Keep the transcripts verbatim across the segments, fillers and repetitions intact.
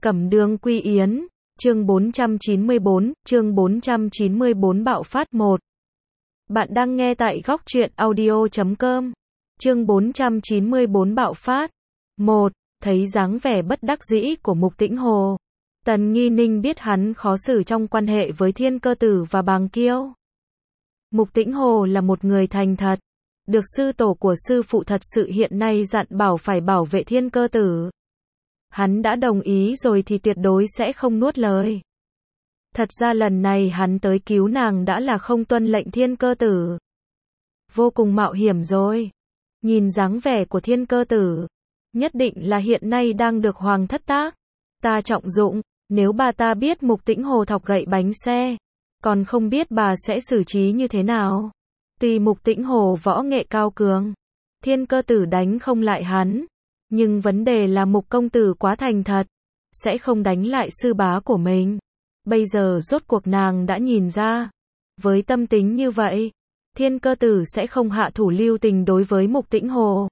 Cẩm Đường Quy Yến, chương bốn trăm chín mươi bốn, chương bốn trăm chín mươi bốn bạo phát một. Bạn đang nghe tại góc truyện audio chấm com. Chương bốn trăm chín mươi bốn bạo phát một. Thấy dáng vẻ bất đắc dĩ của Mục Tĩnh Hồ, Tần Nghi Ninh biết hắn khó xử trong quan hệ với Thiên Cơ Tử và Bàng Kiêu. Mục Tĩnh Hồ là một người thành thật, được sư tổ của sư phụ thật sự hiện nay dặn bảo phải bảo vệ Thiên Cơ Tử. Hắn đã đồng ý rồi thì tuyệt đối sẽ không nuốt lời. Thật ra lần này hắn tới cứu nàng đã là không tuân lệnh Thiên Cơ Tử. Vô cùng mạo hiểm rồi. Nhìn dáng vẻ của Thiên Cơ Tử, nhất định là hiện nay đang được Hoàng thất tác ta trọng dụng. Nếu bà ta biết Mục Tĩnh Hồ thọc gậy bánh xe, còn không biết bà sẽ xử trí như thế nào. Tuy Mục Tĩnh Hồ võ nghệ cao cường, Thiên Cơ Tử đánh không lại hắn, nhưng vấn đề là Mục công tử quá thành thật, sẽ không đánh lại sư bá của mình. Bây giờ rốt cuộc nàng đã nhìn ra, với tâm tính như vậy, Thiên Cơ Tử sẽ không hạ thủ lưu tình đối với Mục Tĩnh Hồ.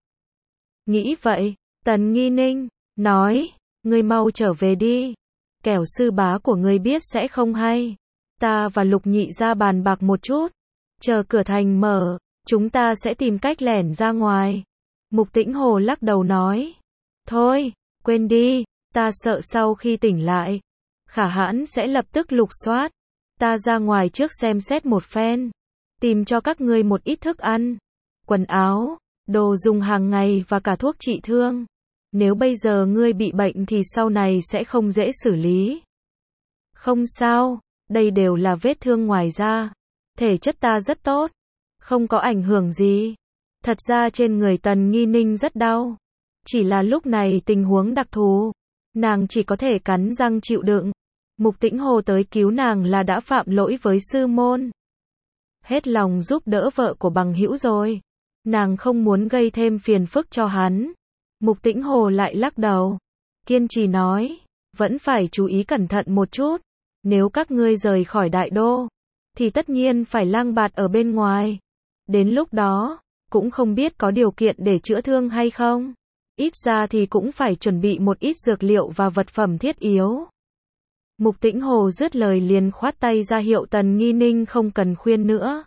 Nghĩ vậy, Tần Nghi Ninh nói, ngươi mau trở về đi, kẻo sư bá của ngươi biết sẽ không hay. Ta và Lục nhị ra bàn bạc một chút, chờ cửa thành mở, chúng ta sẽ tìm cách lẻn ra ngoài. Mục Tĩnh Hồ lắc đầu nói, thôi, quên đi, ta sợ sau khi tỉnh lại, Khả Hãn sẽ lập tức lục soát. Ta ra ngoài trước xem xét một phen, tìm cho các ngươi một ít thức ăn, quần áo, đồ dùng hàng ngày và cả thuốc trị thương. Nếu bây giờ ngươi bị bệnh thì sau này sẽ không dễ xử lý. Không sao, đây đều là vết thương ngoài da. Thể chất ta rất tốt, không có ảnh hưởng gì. Thật ra trên người Tần Nghi Ninh rất đau, chỉ là lúc này tình huống đặc thù, nàng chỉ có thể cắn răng chịu đựng. Mục Tĩnh Hồ tới cứu nàng là đã phạm lỗi với sư môn, hết lòng giúp đỡ vợ của bằng hữu rồi, nàng không muốn gây thêm phiền phức cho hắn. Mục Tĩnh Hồ lại lắc đầu, kiên trì nói, vẫn phải chú ý cẩn thận một chút. Nếu các ngươi rời khỏi đại đô, thì tất nhiên phải lang bạt ở bên ngoài. Đến lúc đó, cũng không biết có điều kiện để chữa thương hay không. Ít ra thì cũng phải chuẩn bị một ít dược liệu và vật phẩm thiết yếu. Mục Tĩnh Hồ dứt lời liền khoát tay ra hiệu Tần Nghi Ninh không cần khuyên nữa,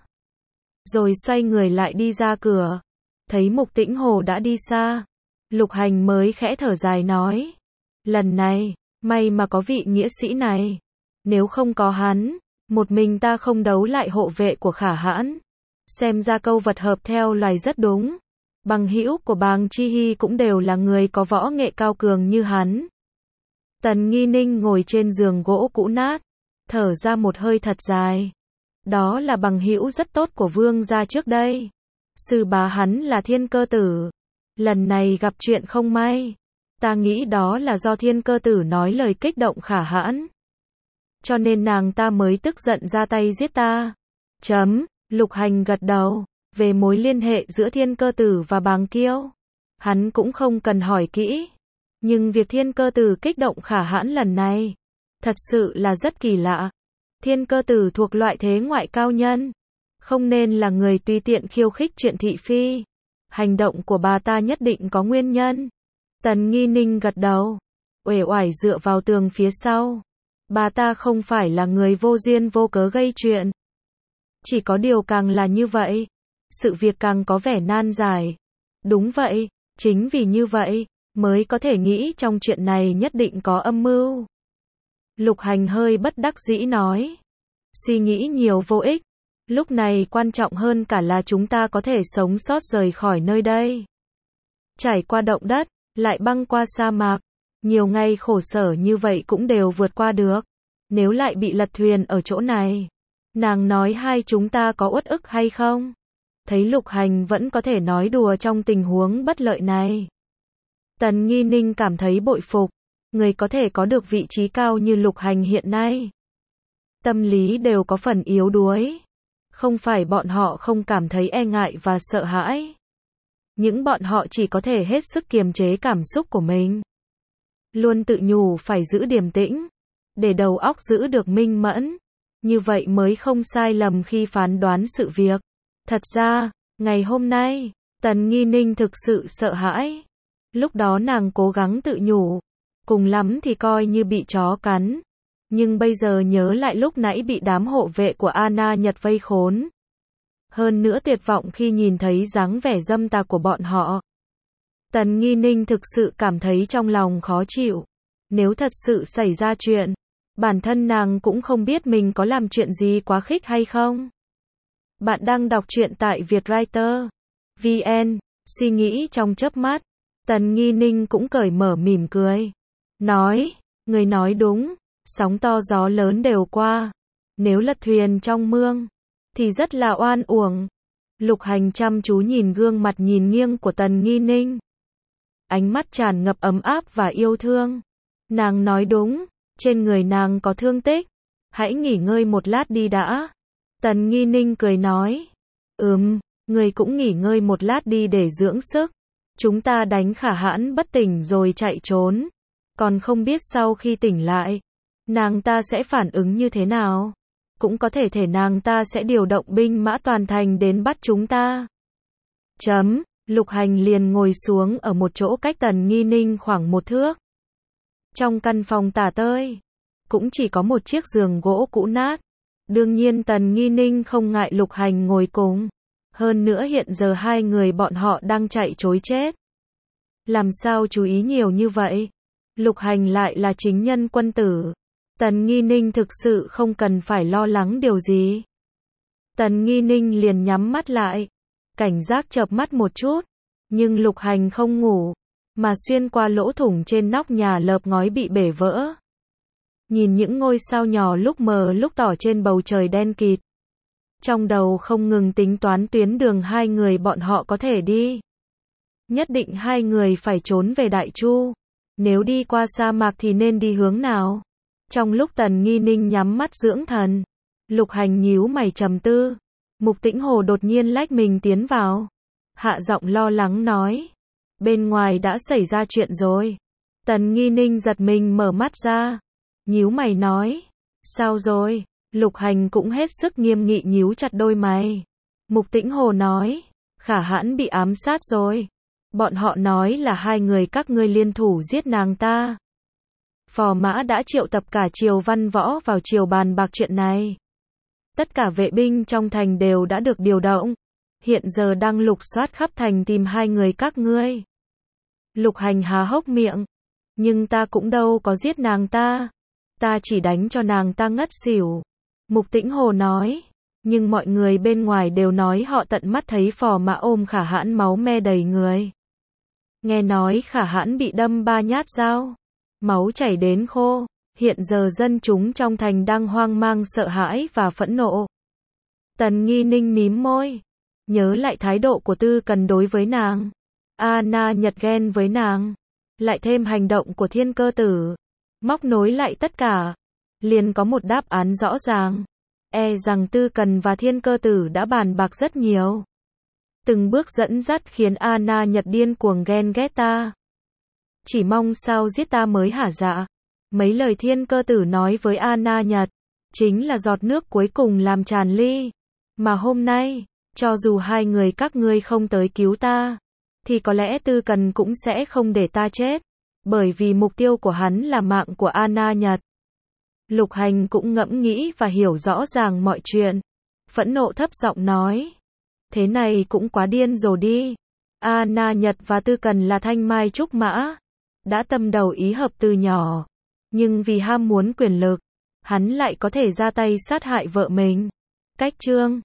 rồi xoay người lại đi ra cửa. Thấy Mục Tĩnh Hồ đã đi xa, Lục Hành mới khẽ thở dài nói, lần này, may mà có vị nghĩa sĩ này. Nếu không có hắn, một mình ta không đấu lại hộ vệ của Khả Hãn. Xem ra câu vật hợp theo loài rất đúng. Bằng hữu của Bàng Chi Hy cũng đều là người có võ nghệ cao cường như hắn. Tần Nghi Ninh ngồi trên giường gỗ cũ nát, thở ra một hơi thật dài. Đó là bằng hữu rất tốt của vương gia trước đây. Sư bá hắn là Thiên Cơ Tử. Lần này gặp chuyện không may, ta nghĩ đó là do Thiên Cơ Tử nói lời kích động Khả Hãn, cho nên nàng ta mới tức giận ra tay giết ta. Chấm. Lục Hành gật đầu. Về mối liên hệ giữa Thiên Cơ Tử và Bàng Kiêu, hắn cũng không cần hỏi kỹ. Nhưng việc Thiên Cơ Tử kích động Khả Hãn lần này, thật sự là rất kỳ lạ. Thiên Cơ Tử thuộc loại thế ngoại cao nhân, không nên là người tùy tiện khiêu khích chuyện thị phi. Hành động của bà ta nhất định có nguyên nhân. Tần Nghi Ninh gật đầu, uể oải dựa vào tường phía sau. Bà ta không phải là người vô duyên vô cớ gây chuyện. Chỉ có điều càng là như vậy, sự việc càng có vẻ nan giải. Đúng vậy, chính vì như vậy, mới có thể nghĩ trong chuyện này nhất định có âm mưu. Lục Hành hơi bất đắc dĩ nói, suy nghĩ nhiều vô ích. Lúc này quan trọng hơn cả là chúng ta có thể sống sót rời khỏi nơi đây. Trải qua động đất, lại băng qua sa mạc, nhiều ngày khổ sở như vậy cũng đều vượt qua được. Nếu lại bị lật thuyền ở chỗ này, nàng nói hai chúng ta có uất ức hay không? Thấy Lục Hành vẫn có thể nói đùa trong tình huống bất lợi này, Tần Nghi Ninh cảm thấy bội phục. Người có thể có được vị trí cao như Lục Hành hiện nay, tâm lý đều có phần yếu đuối. Không phải bọn họ không cảm thấy e ngại và sợ hãi, những bọn họ chỉ có thể hết sức kiềm chế cảm xúc của mình, luôn tự nhủ phải giữ điềm tĩnh, để đầu óc giữ được minh mẫn, như vậy mới không sai lầm khi phán đoán sự việc. Thật ra, ngày hôm nay, Tần Nghi Ninh thực sự sợ hãi. Lúc đó nàng cố gắng tự nhủ, cùng lắm thì coi như bị chó cắn. Nhưng bây giờ nhớ lại lúc nãy bị đám hộ vệ của Anna Nhật vây khốn. Hơn nữa tuyệt vọng khi nhìn thấy dáng vẻ dâm tà của bọn họ. Tần Nghi Ninh thực sự cảm thấy trong lòng khó chịu. Nếu thật sự xảy ra chuyện, bản thân nàng cũng không biết mình có làm chuyện gì quá khích hay không. Bạn đang đọc truyện tại Vietwriter chấm vn, suy nghĩ trong chớp mắt. Tần Nghi Ninh cũng cởi mở mỉm cười. Nói, người nói đúng, sóng to gió lớn đều qua. Nếu lật thuyền trong mương, thì rất là oan uổng. Lục Hành chăm chú nhìn gương mặt nhìn nghiêng của Tần Nghi Ninh. Ánh mắt tràn ngập ấm áp và yêu thương. Nàng nói đúng, trên người nàng có thương tích. Hãy nghỉ ngơi một lát đi đã. Tần Nghi Ninh cười nói. Ừm, người cũng nghỉ ngơi một lát đi để dưỡng sức. Chúng ta đánh Khả Hãn bất tỉnh rồi chạy trốn. Còn không biết sau khi tỉnh lại, nàng ta sẽ phản ứng như thế nào. Cũng có thể thể nàng ta sẽ điều động binh mã toàn thành đến bắt chúng ta. Chấm, Lục Hành liền ngồi xuống ở một chỗ cách Tần Nghi Ninh khoảng một thước. Trong căn phòng tả tơi, cũng chỉ có một chiếc giường gỗ cũ nát. Đương nhiên Tần Nghi Ninh không ngại Lục Hành ngồi cùng. Hơn nữa hiện giờ hai người bọn họ đang chạy trối chết. Làm sao chú ý nhiều như vậy? Lục Hành lại là chính nhân quân tử. Tần Nghi Ninh thực sự không cần phải lo lắng điều gì. Tần Nghi Ninh liền nhắm mắt lại, cảnh giác chợp mắt một chút. Nhưng Lục Hành không ngủ, mà xuyên qua lỗ thủng trên nóc nhà lợp ngói bị bể vỡ. Nhìn những ngôi sao nhỏ lúc mờ lúc tỏ trên bầu trời đen kịt. Trong đầu không ngừng tính toán tuyến đường hai người bọn họ có thể đi. Nhất định hai người phải trốn về Đại Chu. Nếu đi qua sa mạc thì nên đi hướng nào? Trong lúc Tần Nghi Ninh nhắm mắt dưỡng thần, Lục Hành nhíu mày trầm tư. Mục Tĩnh Hồ đột nhiên lách mình tiến vào. Hạ giọng lo lắng nói. Bên ngoài đã xảy ra chuyện rồi. Tần Nghi Ninh giật mình mở mắt ra. Nhíu mày nói. Sao rồi? Lục Hành cũng hết sức nghiêm nghị nhíu chặt đôi mày. Mục Tĩnh Hồ nói. Khả Hãn bị ám sát rồi. Bọn họ nói là hai người các ngươi liên thủ giết nàng ta. Phò Mã đã triệu tập cả triều văn võ vào triều bàn bạc chuyện này. Tất cả vệ binh trong thành đều đã được điều động. Hiện giờ đang lục soát khắp thành tìm hai người các ngươi. Lục Hành há hốc miệng. Nhưng ta cũng đâu có giết nàng ta. Ta chỉ đánh cho nàng ta ngất xỉu. Mục Tĩnh Hồ nói. Nhưng mọi người bên ngoài đều nói họ tận mắt thấy Phò Mã ôm Khả Hãn máu me đầy người. Nghe nói Khả Hãn bị đâm ba nhát dao. Máu chảy đến khô. Hiện giờ dân chúng trong thành đang hoang mang sợ hãi và phẫn nộ. Tần Nghi Ninh mím môi. Nhớ lại thái độ của Tư Cần đối với nàng. Anna Nhật ghen với nàng. Lại thêm hành động của Thiên Cơ Tử. Móc nối lại tất cả. Liền có một đáp án rõ ràng. E rằng Tư Cần và Thiên Cơ Tử đã bàn bạc rất nhiều. Từng bước dẫn dắt khiến Anna Nhật điên cuồng ghen ghét ta. Chỉ mong sao giết ta mới hả dạ. Mấy lời Thiên Cơ Tử nói với Anna Nhật, chính là giọt nước cuối cùng làm tràn ly. Mà hôm nay, cho dù hai người các ngươi không tới cứu ta, thì có lẽ Tư Cần cũng sẽ không để ta chết. Bởi vì mục tiêu của hắn là mạng của Anna Nhật. Lục Hành cũng ngẫm nghĩ và hiểu rõ ràng mọi chuyện. Phẫn nộ thấp giọng nói. Thế này cũng quá điên rồi đi. Anna Nhật và Tư Cần là thanh mai trúc mã. Đã tâm đầu ý hợp từ nhỏ. Nhưng vì ham muốn quyền lực, hắn lại có thể ra tay sát hại vợ mình. Cách chương